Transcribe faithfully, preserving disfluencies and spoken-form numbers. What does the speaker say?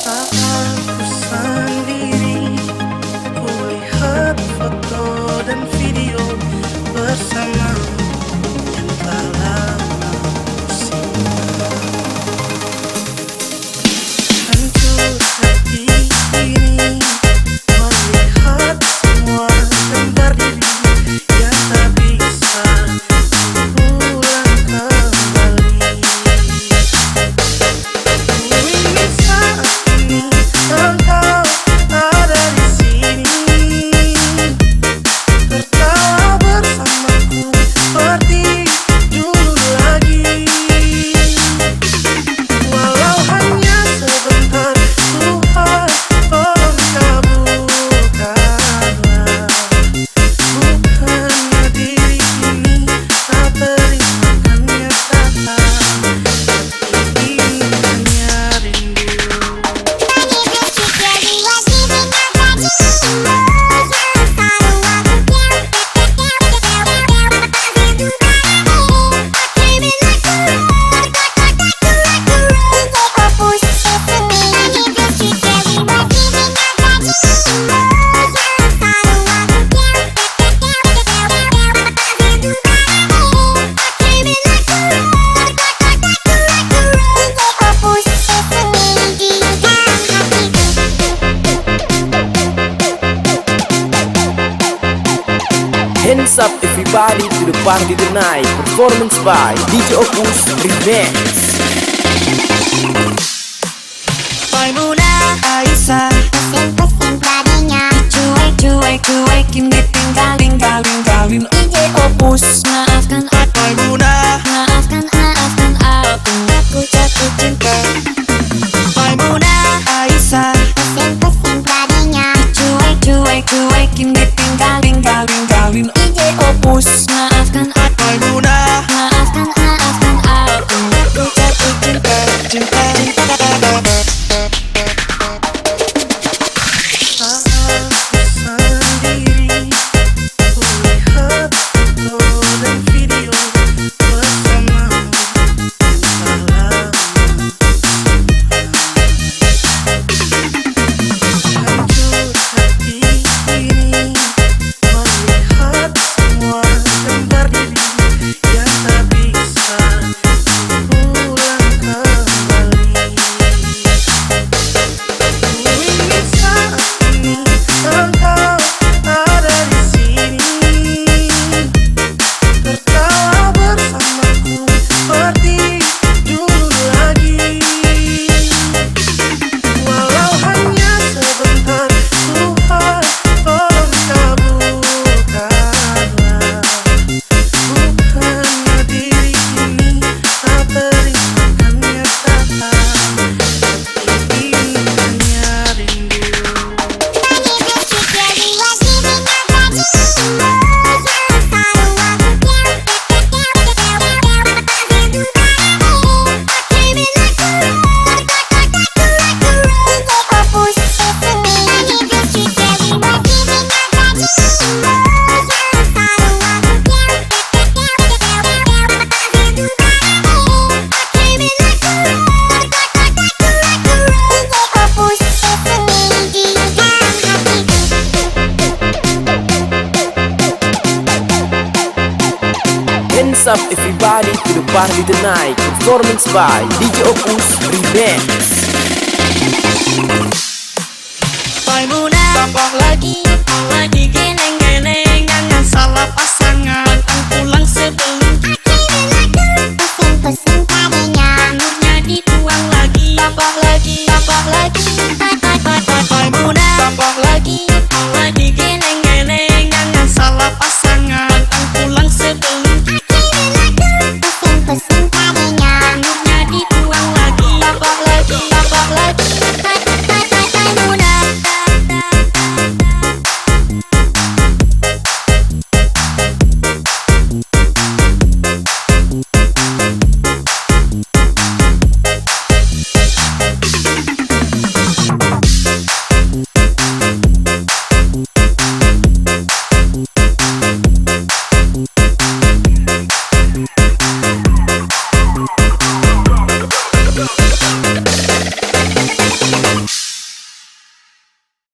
Saat ku sendiri, kulihat foto dan video bersamamu yang telah lama ku simpan. Hancur hati ini melihat semua gambar diri yang tak bisa pulang kembali. Ku ingin saat ini engkau ada di sini, tertawa bersamaku seperti dulu lagi. Walau hanya sebentar, Tuhan tolong kabulkanlah. Bukannya diri ini tak terima kenyataan, tapi ini hanya rindu. Hands up everybody to the party tonight. Performance by D J Opus Remix. Maimunah Aisyah, pusing-pusing tadinya, cuek-cuek cuekin ditinggal tinggal tinggalin D J Opus. Maafkan aku Maimunah, maafkan maafkan aku, aku jatuh cinta. Maimunah Aisyah, pusing-pusing tadinya, cuek-cuek cuekin ditinggal tinggal tinggalin D J Opus. Maafkan aku Maimunah, maafkan maafkan aku, aku jatuh cinta cinta cinta. Saat ku sendiri, kulihat foto dan video bersamamu yang telah lama hancur hati ini melihat semua gambar diri yang tak bisa pulang kembali. Ku ingin saat ini engkau ada di sini, tertawa bersamaku seperti dulu lagi. Walau hanya sebentar, Tuhan tolong kabulkanlah. Bukannya diri ini tak terima kenyataan, tapi ini hanya rindu. Hands up everybody to the party tonight. Performance by D J Opus Remix. Maimunah, tambah lagi, lagi geleng-geleng, jangan salah pasangan, pulang sebelum